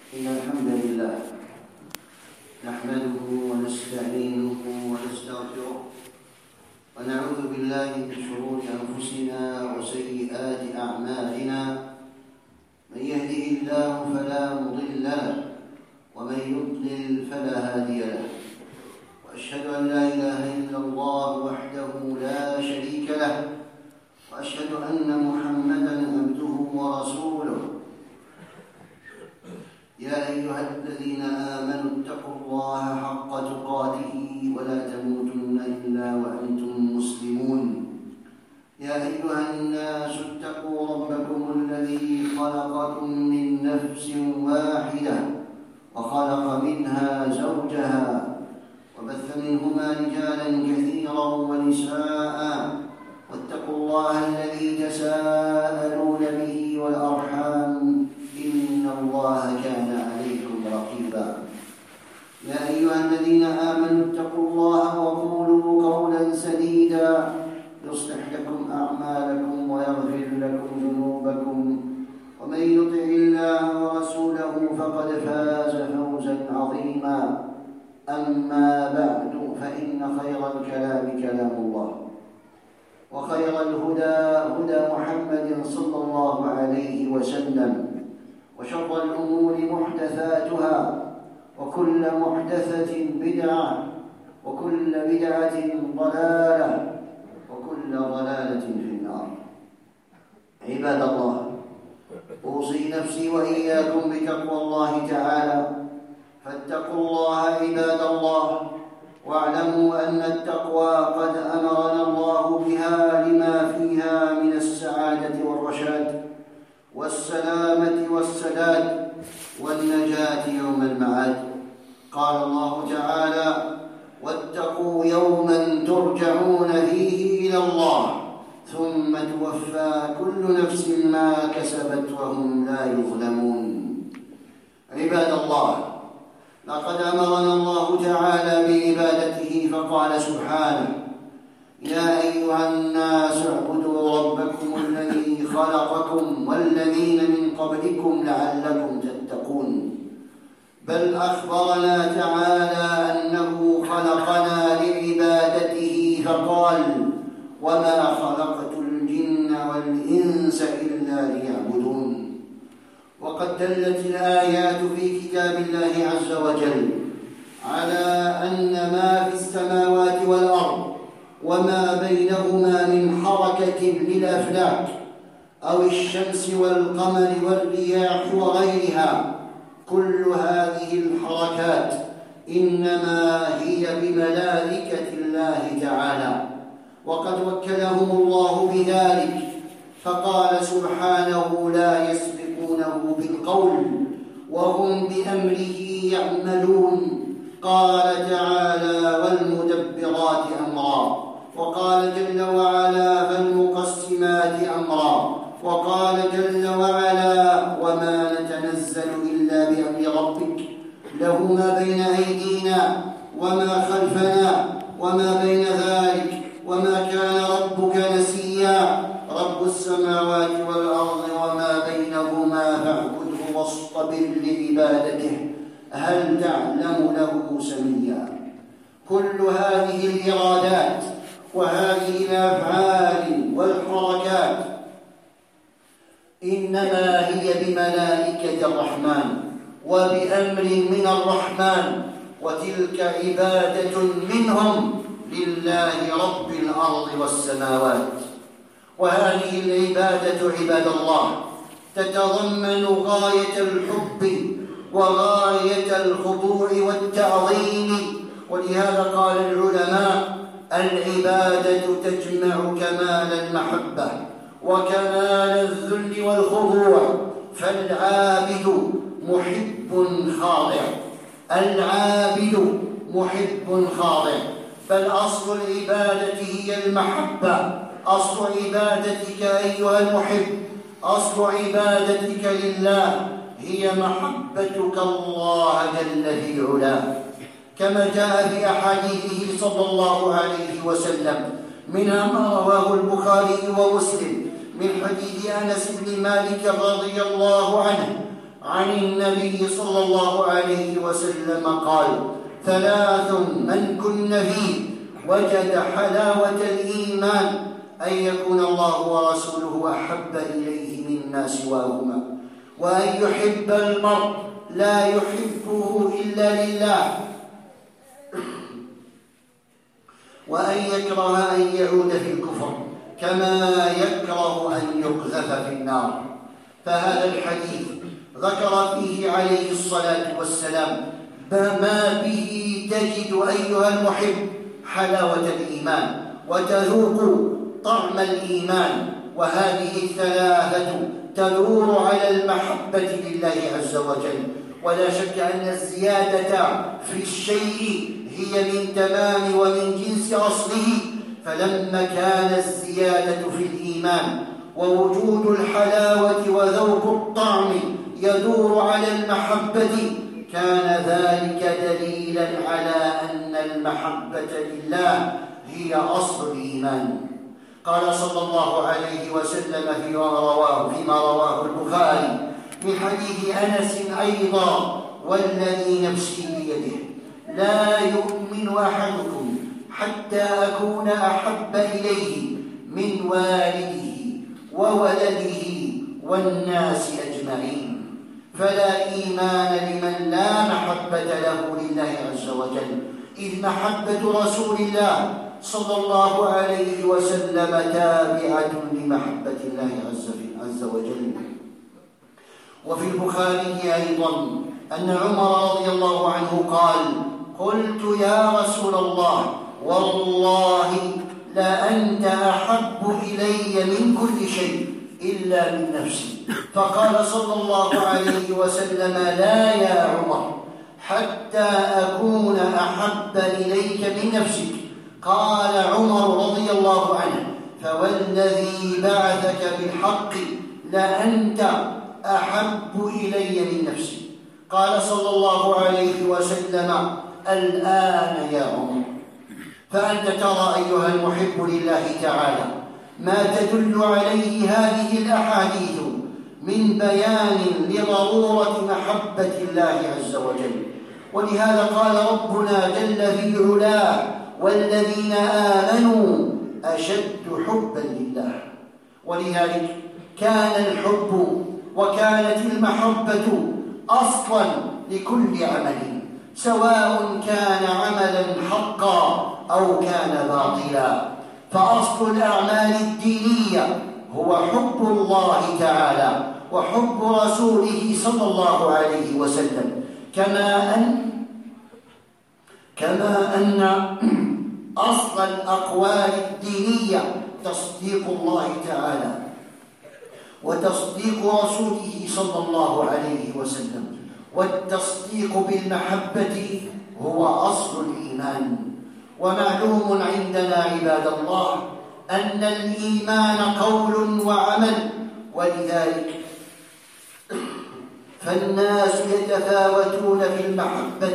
إن الحمد لله نحمده ونستعينه ونستغفره ونعوذ بالله من شرور أنفسنا وسيئات أعمالنا. من يهده الله فلا مضل له ومن يضلل فلا هادي له، وأشهد أن لا إله إلا الله وحده لا شريك له، وأشهد أن محمدًا عبده ورسوله. يا أيها الذين آمنوا اتقوا الله حق تقاته ولا تموتن إلا وأنتم مسلمون. يا أيها الناس اتقوا ربكم الذي خلقكم من نفس واحدة وخلق منها زوجها وبث منهما رجالا كثيرا ونساء، واتقوا الله الذي تساءلون به والأرحام إن الله كان عليكم رقيبا. يا أيها الذين آمنوا اتقوا الله وقولوا قولا سديدا يصلح لكم أعمالكم ويغفر لكم ذنوبكم، ومن يطع الله ورسوله فقد فاز فوزا عظيما. أما بعد، فإن خير الكلام كلام الله، وخير الهدى هدى محمد صلى الله عليه وسلم، وشر الأمور محدثاتها، وكل محدثة بدعة، وكل بدعة ضلالة، وكل ضلالة في النار. عباد الله، أوصي نفسي وإياكم بتقوى الله تعالى، فاتقوا الله عباد الله، واعلموا أن التقوى قد أمرنا الله بها لما فيها من السعادة والرشاد والسلامة والسداد والنجاة يوم المعاد. قال الله تعالى: واتقوا يوما ترجعون فيه إلى الله ثم توفى كل نفس ما كسبت وهم لا يظلمون. عباد الله، لقد أمرنا الله تعالى بعبادته فقال سبحانه: يا أيها الناس اعبدوا ربكم الذي خلقكم والذين من قبلكم لعلكم تتقون. بل أخبرنا تعالى أنه خلقنا لعبادته فقال: وما خلقت الجن والإنس إلا ليعبدون. وقد دلت الآيات في كتاب الله عز وجل على أن ما في السماوات والأرض وما بينهما من حركة للأفلاك أو الشمس والقمر والرياح وغيرها، كل هذه الحركات إنما هي بملائكة الله تعالى، وقد وكلهم الله بذلك، فقال سبحانه: لا يسبقونه بالقول وهم بأمره يعملون. قال تعالى: والمدبرات أمرا. وقال جل وعلا: فالمقسمات أمرا. وقال جل وعلا: وما نتنزل إلا بأمر ربك له ما بين أيدينا وما خلفنا وما بين ذلك وما كان ربك نسيا. رب السماوات والأرض وما بينهما فاعبده واصطبر لعبادته هل تعلم له سميا. كل هذه الإرادات وهذه الأفعال والحركات إنما هي بملائكة الرحمن وبأمر من الرحمن، وتلك عبادة منهم لله رب الأرض والسماوات. وهذه العبادة عباد الله تتضمن غاية الحب وغاية الخضوع والتعظيم، ولهذا قال العلماء: العبادة تجمع كمال المحبة وكمال الذل والخضوع، فالعابد محب خاضع. العابد محب خاضع، بل أصل العبادة هي المحبة. أصل عبادتك أيها المحب، أصل عبادتك لله هي محبتك الله جل في علاه، كما جاء في أحاديثه صلى الله عليه وسلم، منها ما رواه البخاري ومسلم من حديث أنس بن مالك رضي الله عنه عن النبي صلى الله عليه وسلم قال: 3 من كن فيه وجد حلاوة الإيمان: أن يكون الله ورسوله أحب إليه مما سواهما، وأن يحب المرء لا يحبه إلا لله، وأن يكره أن يعود في الكفر كما يكره أن يقذف في النار. فهذا الحديث ذكر فيه عليه الصلاة والسلام ما به تجد أيها المحب حلاوة الإيمان وتذوق طعم الإيمان، وهذه 3 تدور على المحبة لله عز وجل. ولا شك أن الزيادة في الشيء هي من تمام ومن جنس أصله، فلما كان الزيادة في الإيمان ووجود الحلاوة وذوق الطعم يدور على المحبة، كان ذلك دليلا على أن المحبة لله هي أصل الإيمان. قال صلى الله عليه وسلم فيما رواه البخاري من حديث أنس أيضا: والذي نفسي بيده لا يؤمن أحدكم حتى أكون أحب إليه من والده وولده والناس أجمعين. فلا إيمان لمن لا محبة له لله عز وجل، إذ محبة رسول الله صلى الله عليه وسلم تابعة لمحبة الله عز وجل. وفي البخاري أيضا أن عمر رضي الله عنه قال: قلت يا رسول الله والله لأنت أحب إلي من كل شيء إلا من نفسي. فقال صلى الله عليه وسلم: لا يا عمر، حتى أكون أحب إليك من نفسك. قال عمر رضي الله عنه: فوالذي بعثك بالحق لأنت أحب إلي من نفسي. قال صلى الله عليه وسلم: الآن يا عمر. فأنت ترى أيها المحب لله تعالى ما تدل عليه هذه الأحاديث من بيان لضرورة محبة الله عز وجل. ولهذا قال ربنا جل في علاه: والذين آمنوا أشد حبا لله. ولذلك كان الحب وكانت المحبة أصلا لكل عمل، سواء كان عملا حقا أو كان باطلا. فأصل الأعمال الدينية هو حب الله تعالى وحب رسوله صلى الله عليه وسلم، كما أن أصل الأقوال الدينية تصديق الله تعالى وتصديق رسوله صلى الله عليه وسلم. والتصديق بالمحبة هو أصل الإيمان. ومعلوم عندنا عباد الله أن الإيمان قول وعمل، ولذلك فالناس يتفاوتون في المحبة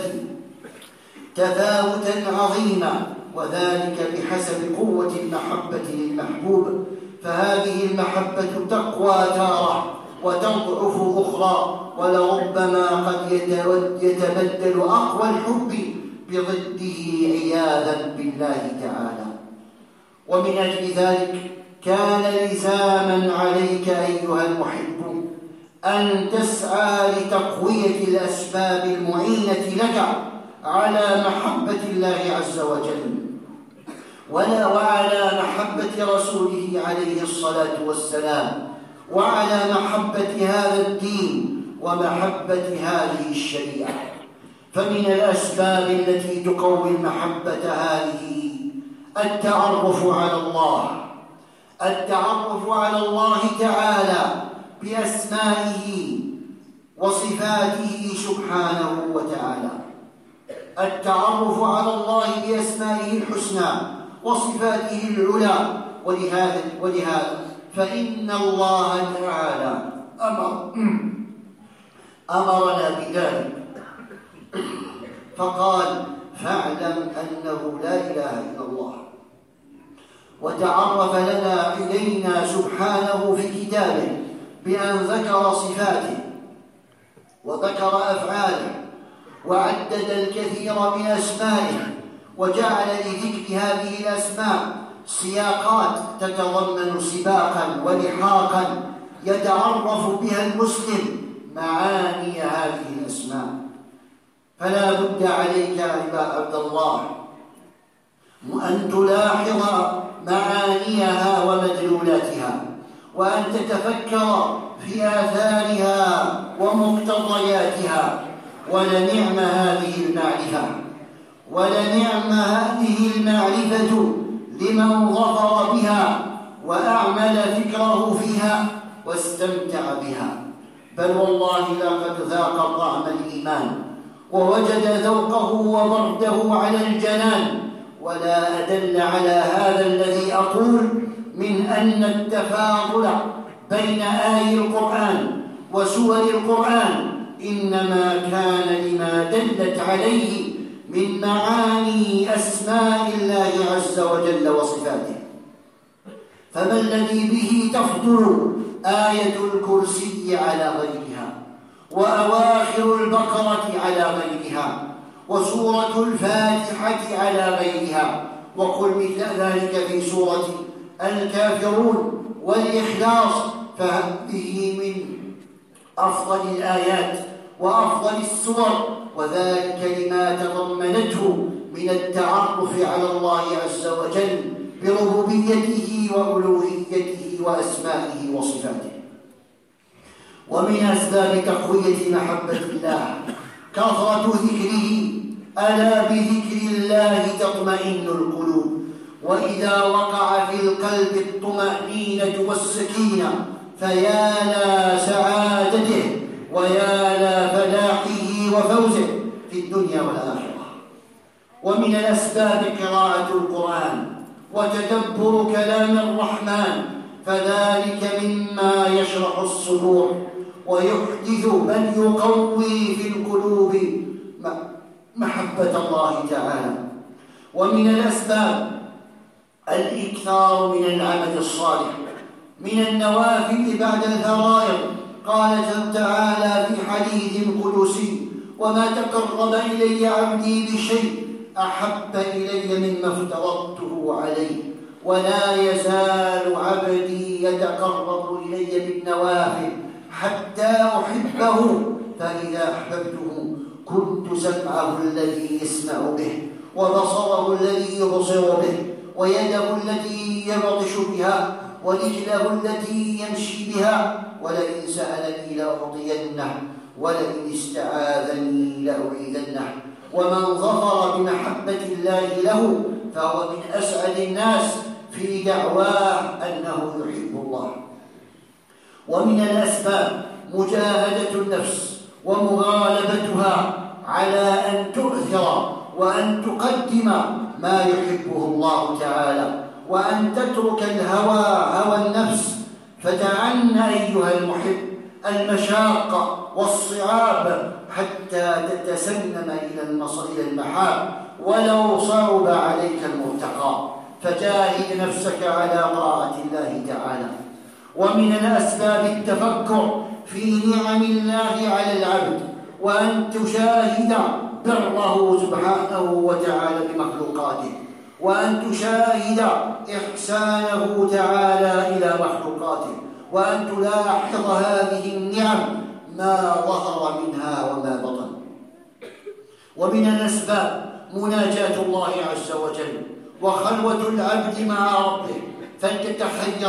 تفاوتا عظيما، وذلك بحسب قوة المحبة للمحبوب. فهذه المحبة تقوى تارة وتضعف أخرى، ولربما قد يتبدل أقوى الحب بضده عياذا بالله تعالى. ومن أجل ذلك كان لزاما عليك أيها المحب أن تسعى لتقوية الأسباب المعينة لك على محبة الله عز وجل وعلى محبة رسوله عليه الصلاة والسلام، وعلى محبة هذا الدين ومحبة هذه الشريعة. فمن الأسباب التي تقوي المحبة هذه التعرف على الله تعالى بأسمائه وصفاته سبحانه وتعالى، التعرف على الله بأسمائه الحسنى وصفاته العلى. ولهذا فإن الله تعالى أمرنا بذلك، فقال: فاعلم أنه لا إله إلا الله. وتعرف لنا إلينا سبحانه في كتابه بأن ذكر صفاته وذكر أفعاله وعدد الكثير من أسمائه، وجعل لذكر هذه الأسماء سياقات تتضمن سباقا ولحاقا يتعرف بها المسلم معاني هذه الأسماء. فلا بد عليك يا عبد الله أن تلاحظ معانيها ومدلولاتها، وأن تتفكر في آثارها ومقتضياتها. ولنعم هذه المعرفة لمن ظفر بها وأعمل فكره فيها واستمتع بها. بل والله لقد ذاق طعم الإيمان ووجد ذوقه وبرده على الجنان. ولا أدل على هذا الذي أقول من أن التفاضل بين آي القرآن وسور القرآن إنما كان لما دلت عليه من معاني أسماء الله عز وجل وصفاته. فما الذي به تفضل آية الكرسي على غيرها، وأواخر البقرة على غيرها، وسورة الفاتحة على غيرها، وقل مثل ذلك في سورة الكافرون والإخلاص، فهذه من أفضل الآيات وأفضل السور، وذلك لما تضمنته من التعرف على الله عز وجل بربوبيته وألوهيته وأسمائه وصفاته. ومن أسباب تقوية محبة الله كثرة ذكره، ألا بذكر الله تطمئن القلوب. وإذا وقع في القلب الطمأنينة والسكينة فيا لا سعادته ويا لا فلاحه وفوزه في الدنيا والآخرة. ومن الأسباب قراءة القرآن وتدبر كلام الرحمن، فذلك مما يشرح الصدور ويحدث بل يقوي في القلوب محبة الله تعالى. ومن الأسباب الإكثار من العمل الصالح من النوافل بعد الفرائض. قال تعالى في حديث قدسي: وما تقرب إلي عبدي بشيء أحب إلي مما افترضته عليه، ولا يزال عبدي يتقرب إلي بالنوافل حتى أحبه، فإذا أحببته كنت سمعه الذي يسمع به، وبصره الذي يبصر به، ويده التي يبطش بها، ورجله التي يمشي بها، ولئن سألني لأعطينه، ولئن استعاذني لأعيذنه. ومن ظفر بمحبة الله له فهو من أسعد الناس في دعواه أنه يحب الله. ومن الأسباب مجاهدة النفس ومغالبتها على أن تؤثر وأن تقدم ما يحبه الله تعالى، وأن تترك هوى النفس. فتعن أيها المحب المشاق والصعاب حتى تتسنم إلى المحاب ولو صعب عليك المرتقى، فجاهد نفسك على طاعة الله تعالى. ومن الأسباب التفكر في نعم الله على العبد، وأن تشاهد بره سبحانه وتعالى بمخلوقاته، وأن تشاهد إحسانه تعالى إلى مخلوقاته، وأن تلاحظ هذه النعم ما ظهر منها وما بطن. ومن الأسباب مناجاة الله عز وجل وخلوة العبد مع ربه. فلتتخير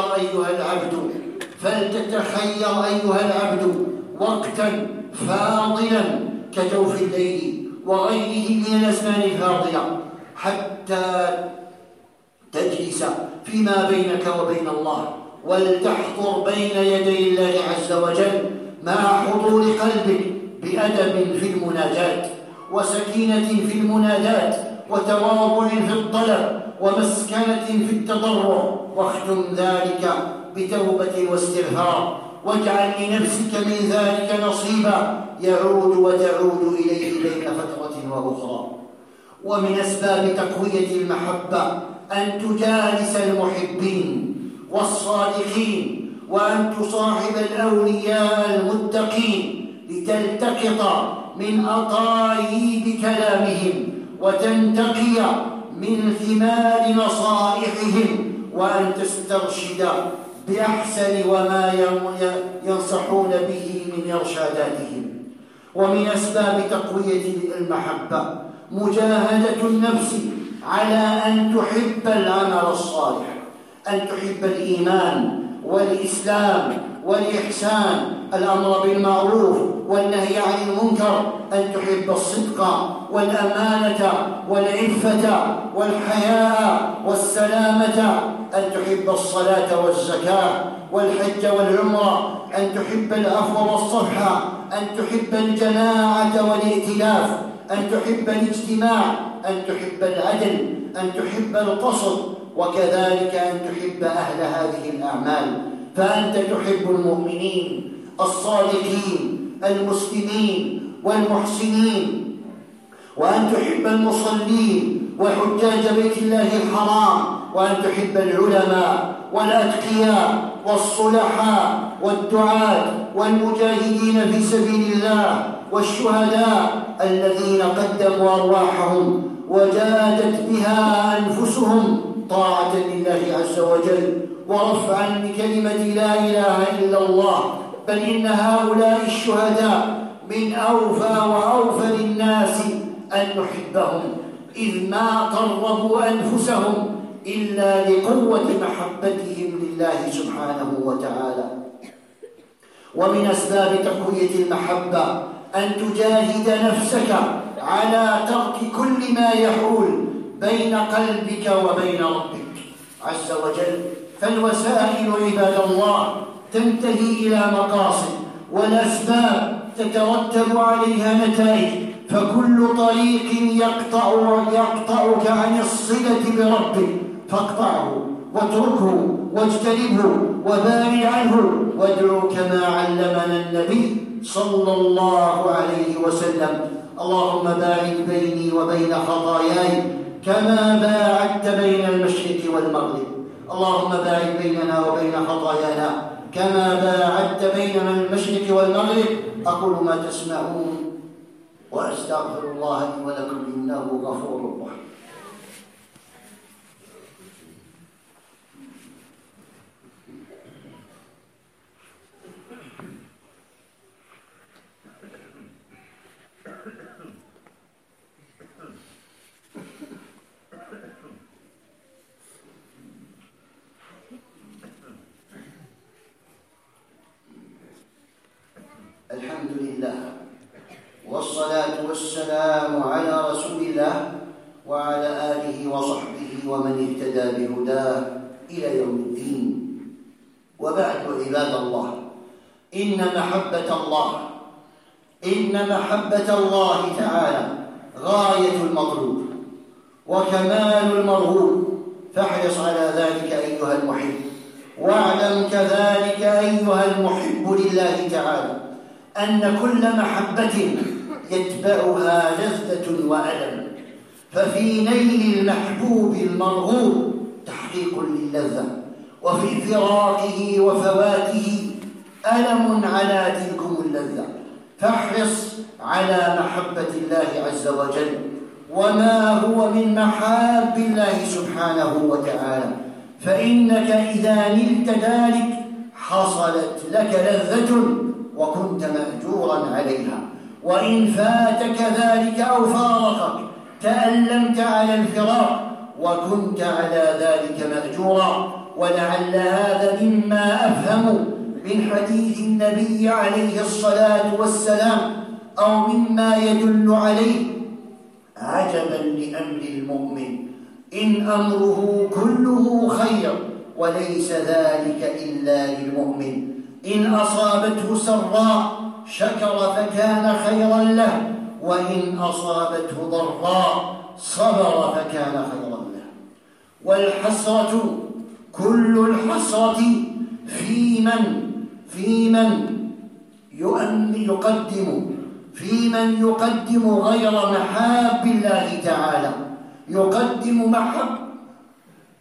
أيها العبد وقتا فاضلا كجوف الليل وغيره من الأزمان الفاضلة، حتى تجلس فيما بينك وبين الله، ولتحضر بين يدي الله عز وجل مع حضور قلبك بأدب في المناجاة، وسكينة في المنادات، وتواضع في الطلب، ومسكنة في التضرع. واختم ذلك بتوبة واستغفار، واجعل لنفسك من ذلك نصيبا يعود وتعود إليه بين فترة وأخرى. ومن أسباب تقوية المحبة أن تجالس المحبين والصالحين، وأن تصاحب الأولياء المتقين، لتلتقط من أطايب كلامهم وتنتقي من ثمار نصائحهم، وأن تسترشد بأحسن وما ينصحون به من إرشاداتهم. ومن أسباب تقوية المحبة مجاهدة النفس على أن تحب العمل الصالح، أن تحب الإيمان والإسلام والإحسان، الأمر بالمعروف والنهي عن المنكر، أن تحب الصدق والأمانة والعفة والحياء والسلامة، أن تحب الصلاة والزكاة والحج والعمرة، أن تحب العفو والصفح، أن تحب الجماعة والائتلاف، أن تحب الاجتماع، أن تحب العدل، أن تحب القصد، وكذلك أن تحب أهل هذه الأعمال. فأنت تحب المؤمنين الصادقين المسلمين والمحسنين، وأن تحب المصلين وحجاج بيت الله الحرام، وأن تحب العلماء والأتقياء والصلحاء والدعاة والمجاهدين في سبيل الله والشهداء الذين قدموا أرواحهم وجادت بها أنفسهم طاعة لله عز وجل ورفعا لكلمة لا إله إلا الله. بل إن هؤلاء الشهداء من أوفى وأوفى الناس أن نحبهم، إذ ما قربوا أنفسهم إلا لقوة محبتهم لله سبحانه وتعالى. ومن أسباب تقوية المحبة أن تجاهد نفسك على ترك كل ما يحول بين قلبك وبين ربك عز وجل. فالوسائل عباد الله تنتهي إلى مقاصد، والأسباب تترتب عليها نتائج، فكل طريق يقطعك عن الصلة بربك فاقطعه واتركه واجتنبه وباعد عنه وادعو كما علمنا النبي صلى الله عليه وسلم: اللهم باعد بيني وبين خطاياي كما باعدت بين المشرق والمغرب. اللهم باعد بيننا وبين خطايانا كما باعدت بين المشرق والمغرب. أقول ما تسمعون وأستغفر الله لي ولكم إنه غفور رحيم. الحمد لله والصلاة والسلام على رسول الله وعلى آله وصحبه ومن اهتدى بهداه إلى يوم الدين. وبعد عباد الله، إن محبة الله تعالى غاية المطلوب وكمال المرغوب، فاحرص على ذلك أيها المحب. واعلم كذلك أيها المحب لله تعالى أن كل محبة يتبعها لذة وألم، ففي نيل المحبوب المرغوب تحقيق للذة، وفي فراقه وفواته ألم على تلكم اللذة. فاحرص على محبة الله عز وجل وما هو من محاب الله سبحانه وتعالى، فإنك إذا نلت ذلك حصلت لك لذة وكنت مأجورا عليها، وإن فاتك ذلك أو فارقك تألمت على الفراق وكنت على ذلك مأجورا. ولعل هذا مما أفهم من حديث النبي عليه الصلاة والسلام، أو مما يدل عليه: عجبا لأمر المؤمن إن أمره كله خير وليس ذلك إلا للمؤمن، إن أصابته سراء شكر فكان خيرا له، وإن أصابته ضراء صبر فكان خيرا له. والحسرة كل الحسرة في من يقدم غير محاب الله تعالى، يقدم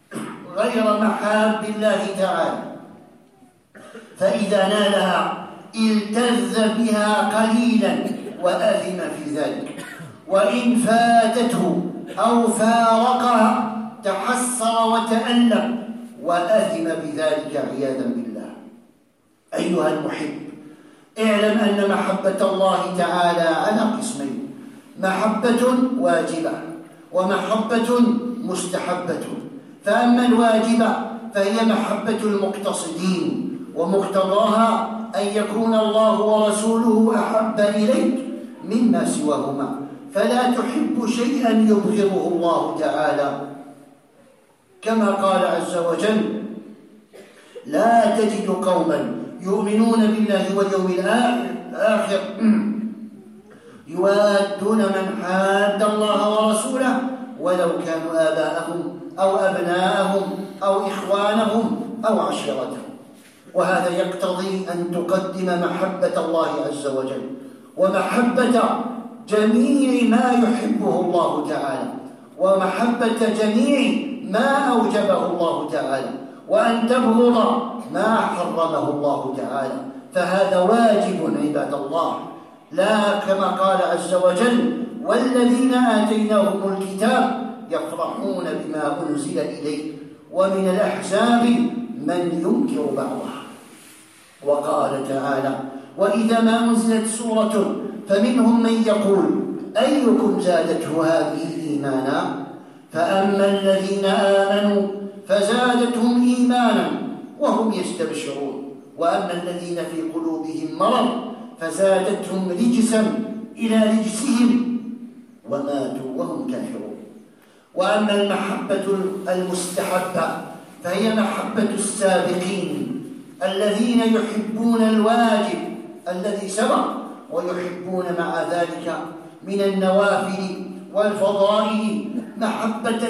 غير محاب الله تعالى، فإذا نالها التذ بها قليلا وأثم في ذلك، وإن فاتته أو فارقها تحسر وتألم وأثم بذلك عياذا بالله. أيها المحب، اعلم أن محبة الله تعالى على قسمين: محبة واجبة ومحبة مستحبة. فأما الواجبة فهي محبة المقتصدين، ومقتضاها أن يكون الله ورسوله أحب إليك مما سواهما، فلا تحب شيئا يبغضه الله تعالى، كما قال عز وجل: لا تجد قوما يؤمنون بالله واليوم الآخر يوادون من حاد الله ورسوله ولو كانوا آباءهم أو أبناءهم أو إخوانهم أو عشيرتهم. وهذا يقتضي أن تقدم محبة الله عز وجل ومحبة جميع ما يحبه الله تعالى ومحبة جميع ما أوجبه الله تعالى، وأن تبغض ما حرمه الله تعالى، فهذا واجب عباد الله. لا كما قال عز وجل: والذين آتيناهم الكتاب يفرحون بما أنزل إليك ومن الأحزاب من ينكر بعضه. وقال تعالى: وإذا ما أنزلت سورة فمنهم من يقول أيكم زادته هذه إيمانا، فأما الذين آمنوا فزادتهم إيمانا وهم يستبشرون، وأما الذين في قلوبهم مرض فزادتهم رجسا إلى رجسهم وماتوا وهم كافرون. وأما المحبة المستحبة فهي محبة السابقين الذين يحبون الواجب الذي سبق، ويحبون مع ذلك من النوافل والفضائل محبة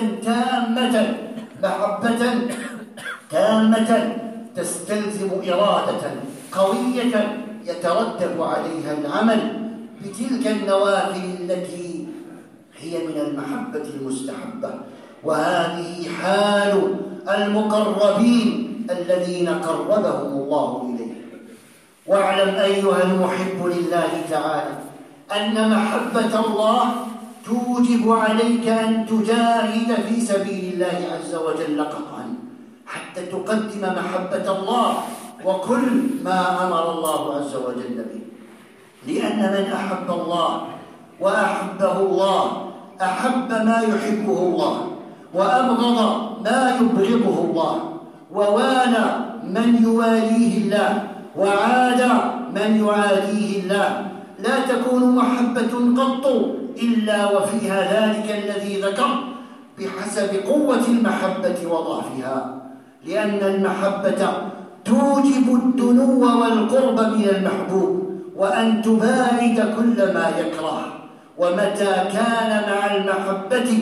تامة تستلزم إرادة قوية يترتب عليها العمل بتلك النوافل التي هي من المحبة المستحبة. وهذه حال المقربين الذين قربهم الله إليه. واعلم أيها المحب لله تعالى أن محبة الله توجب عليك أن تجاهد في سبيل الله عز وجل قطعا حتى تقدم محبة الله وكل ما أمر الله عز وجل به، لأن من أحب الله وأحبه الله أحب ما يحبه الله وأبغض ما يبغضه الله، ووالى من يواليه الله وعاد من يعاديه الله. لا تكون محبة قط إلا وفيها ذلك الذي ذكر بحسب قوة المحبة وضعفها، لأن المحبة توجب الدنو والقرب من المحبوب وأن تباعد كل ما يكره. ومتى كان مع المحبة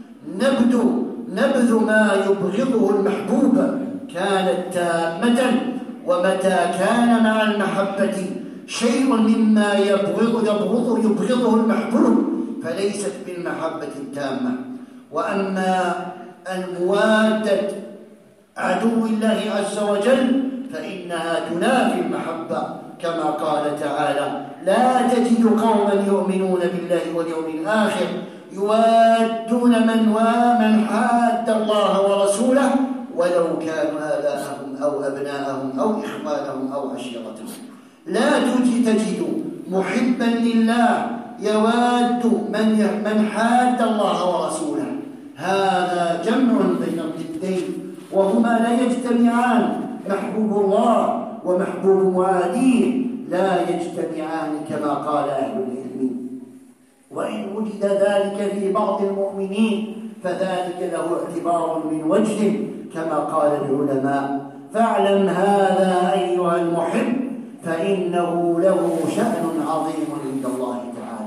نبذ ما يبغضه المحبوب كانت تامة، ومتى كان مع المحبة شيء مما يبغضه المحبوب فليست بالمحبة التامة. وأما الموادة عدو الله عز وجل فإنها تنافي المحبة، كما قال تعالى: لا تجد قوما يؤمنون بالله واليوم الآخر يوادون من حاد الله ورسوله ولو كانوا آباءهم أو أبناءهم أو إخوانهم أو عشيرتهم. لا تجد محبا لله يواد من حاد الله ورسوله. هذا جمع بين الضدين وهما لا يجتمعان، محبوب الله ومحبوب معاديه لا يجتمعان كما قال أهل العلم. وإن وجد ذلك في بعض المؤمنين فذلك له اعتبار من وجه كما قال العلماء. فاعلم هذا أيها المحب فإنه له شأن عظيم عند الله تعالى.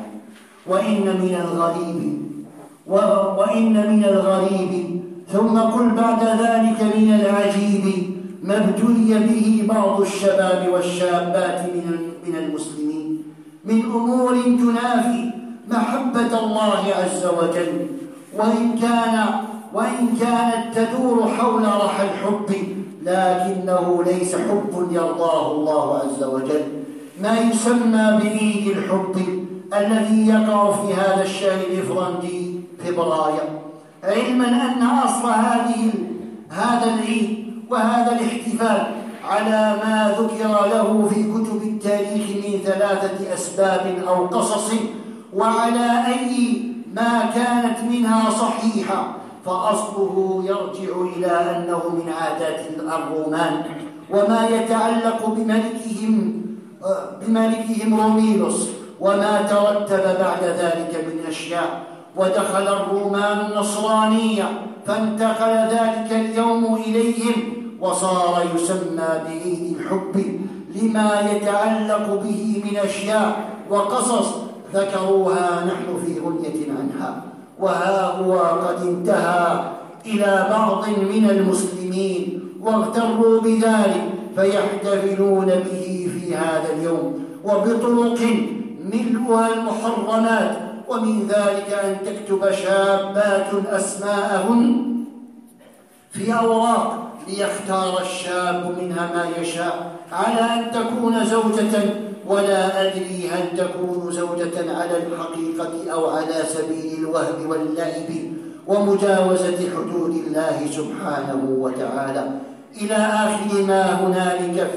وإن من الغريب ثم قل بعد ذلك من العجيب ما ابتلي به بعض الشباب والشابات من المسلمين من أمور تنافي محبة الله عز وجل، وإن كانت تدور حول رحى الحب، لكنه ليس حب يرضاه الله عز وجل، ما يسمى بعيد الحب الذي يقع في هذا الشهر الإفرنجي فبراير، علما أن أصل هذا العيد وهذا الاحتفال على ما ذكر له في كتب التاريخ من 3 أسباب أو قصص، وعلى أي ما كانت منها صحيحة، فأصله يرجع إلى أنه من عادات الرومان وما يتعلق بملكهم روميلوس وما ترتب بعد ذلك من أشياء. ودخل الرومان النصرانية فانتقل ذلك اليوم إليهم وصار يسمى بعيد الحب لما يتعلق به من أشياء وقصص ذكروها نحن في غنية عنها. وها هو قد انتهى إلى بعض من المسلمين واغتروا بذلك فيحتفلون به في هذا اليوم وبطرق ملؤها المحرمات، ومن ذلك أن تكتب شابات أسماءهن في أوراق ليختار الشاب منها ما يشاء، على أن تكون زوجة، ولا أدري هل تكون زوجة على الحقيقة أو على سبيل الوهم واللعب ومجاوزة حدود الله سبحانه وتعالى، إلى آخر ما هنالك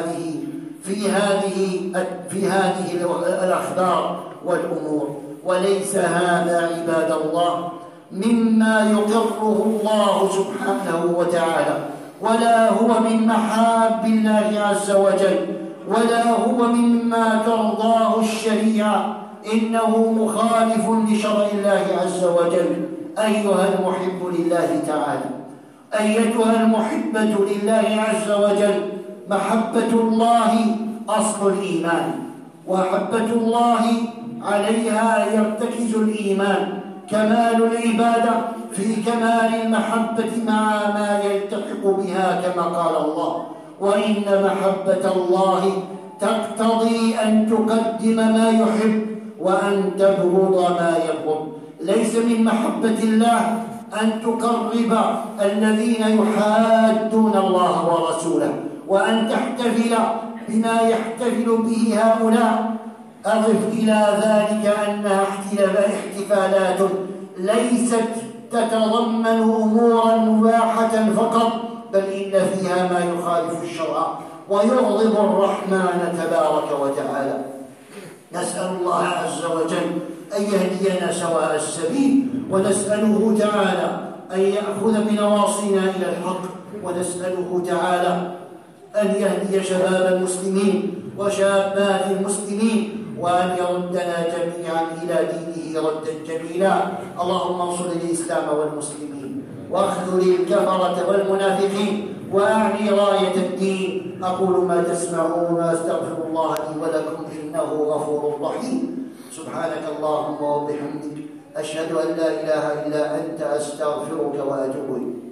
في هذه الأخبار والأمور. وليس هذا عباد الله مما يقره الله سبحانه وتعالى، ولا هو من محاب الله عز وجل، ولا هو مما ترضاه الشريعة، إنه مخالف لشرع الله عز وجل. أيها المحب لله تعالى، أيتها المحبة لله عز وجل، محبة الله أصل الإيمان، ومحبة الله عليها يرتكز الإيمان. كمال العبادة في كمال المحبة مع ما يلتحق بها، كما قال الله: وإن محبة الله تقتضي أن تقدم ما يحب وأن تبغض ما يبغض. ليس من محبة الله أن تقرب الذين يحادون الله ورسوله وأن تحتفل بما يحتفل به هؤلاء. أضف إلى ذلك أنها احتفالات ليست تتضمن أمورا مباحة فقط، بل إن فيها ما يخالف الشرع ويغضب الرحمن تبارك وتعالى. نسأل الله عز وجل أن يهدينا سواء السبيل، ونسأله تعالى أن يأخذ بنواصينا إلى الحق، ونسأله تعالى أن يهدي شباب المسلمين وشابات المسلمين، وأن يردنا جميعا إلى دينه ردا جميلا. اللهم انصر الإسلام والمسلمين، واخذل الكفرة والمنافقين، وأعني راية الدين. أقول ما تسمعون وأستغفر الله لي ولكم إنه غفور رحيم. سبحانك اللهم وبحمدك، أشهد أن لا إله إلا أنت، أستغفرك وأتوب إليك.